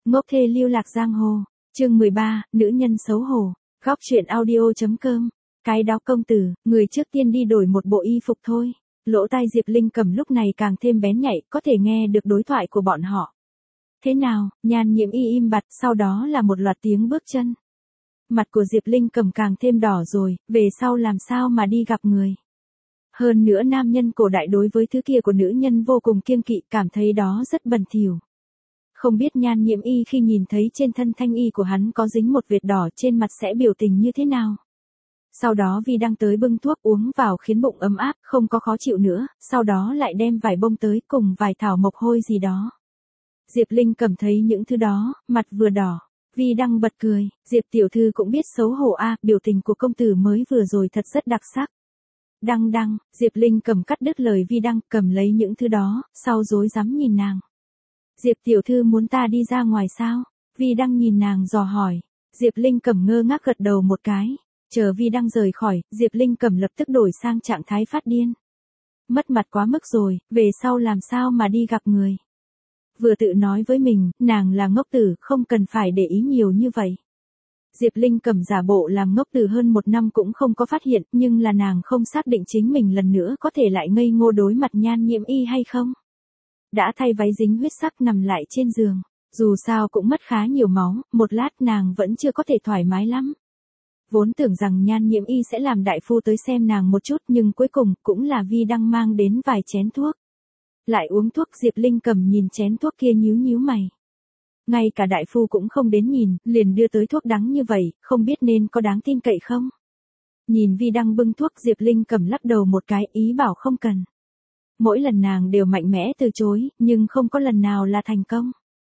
Ngốc thê lưu lạc giang hồ, chương 13, nữ nhân xấu hổ, góc truyện audio.com. Cái đó công tử, người trước tiên đi đổi một bộ y phục thôi. Lỗ tai Diệp Linh Cầm lúc này càng thêm bén nhạy, có thể nghe được đối thoại của bọn họ. Thế nào, Nhan Nhiễm Y im bặt, sau đó là một loạt tiếng bước chân. Mặt của Diệp Linh Cầm càng thêm đỏ rồi, về sau làm sao mà đi gặp người. Hơn nữa nam nhân cổ đại đối với thứ kia của nữ nhân vô cùng kiêng kỵ, cảm thấy đó rất bẩn thỉu. Không biết Nhan Nhiễm Y khi nhìn thấy trên thân thanh y của hắn có dính một vệt đỏ trên mặt sẽ biểu tình như thế nào. Sau đó Vi Đăng tới bưng thuốc uống vào khiến bụng ấm áp, không có khó chịu nữa, sau đó lại đem vài bông tới cùng vài thảo mộc hôi gì đó. Diệp Linh Cầm thấy những thứ đó, mặt vừa đỏ. Vi Đăng bật cười, Diệp tiểu thư cũng biết xấu hổ a, biểu tình của công tử mới vừa rồi thật rất đặc sắc. Đăng, Diệp Linh Cầm cắt đứt lời Vi Đăng, cầm lấy những thứ đó, sau rối rắm nhìn nàng. Diệp tiểu thư muốn ta đi ra ngoài sao? Vi Đăng nhìn nàng dò hỏi. Diệp Linh Cầm ngơ ngác gật đầu một cái. Chờ Vi Đăng rời khỏi, Diệp Linh Cầm lập tức đổi sang trạng thái phát điên. Mất mặt quá mức rồi, về sau làm sao mà đi gặp người. Vừa tự nói với mình, nàng là ngốc tử, không cần phải để ý nhiều như vậy. Diệp Linh Cầm giả bộ làm ngốc tử hơn 1 năm cũng không có phát hiện, nhưng là nàng không xác định chính mình lần nữa có thể lại ngây ngô đối mặt Nhan Nhiễm Y hay không. Đã thay váy dính huyết sắc nằm lại trên giường, dù sao cũng mất khá nhiều máu, một lát nàng vẫn chưa có thể thoải mái lắm. Vốn tưởng rằng Nhan Nhiễm Y sẽ làm đại phu tới xem nàng một chút, nhưng cuối cùng cũng là Vi Đăng mang đến vài chén thuốc. Lại uống thuốc, Diệp Linh Cầm nhìn chén thuốc kia nhíu mày. Ngay cả đại phu cũng không đến nhìn, liền đưa tới thuốc đắng như vậy, không biết nên có đáng tin cậy không. Nhìn Vi Đăng bưng thuốc, Diệp Linh Cầm lắc đầu một cái, ý bảo không cần. Mỗi lần nàng đều mạnh mẽ từ chối, nhưng không có lần nào là thành công.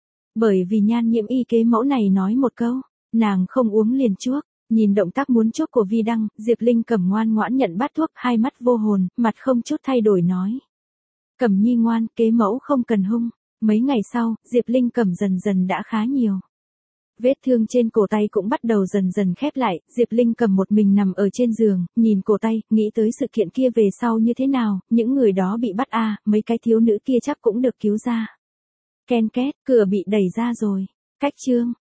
Bởi vì Nhan Nhiễm Y kế mẫu này nói một câu, nàng không uống liền chuốc. Nhìn động tác muốn chuốc của Vi Đăng, Diệp Linh Cầm ngoan ngoãn nhận bát thuốc, hai mắt vô hồn, mặt không chút thay đổi nói. Cầm nhi ngoan, kế mẫu không cần hung. Mấy ngày sau, Diệp Linh Cầm dần dần đã khá nhiều. Vết thương trên cổ tay cũng bắt đầu dần dần khép lại, Diệp Linh Cầm một mình nằm ở trên giường, nhìn cổ tay, nghĩ tới sự kiện kia về sau như thế nào, những người đó bị bắt mấy cái thiếu nữ kia chắc cũng được cứu ra. Ken két, cửa bị đẩy ra rồi. Cách chương.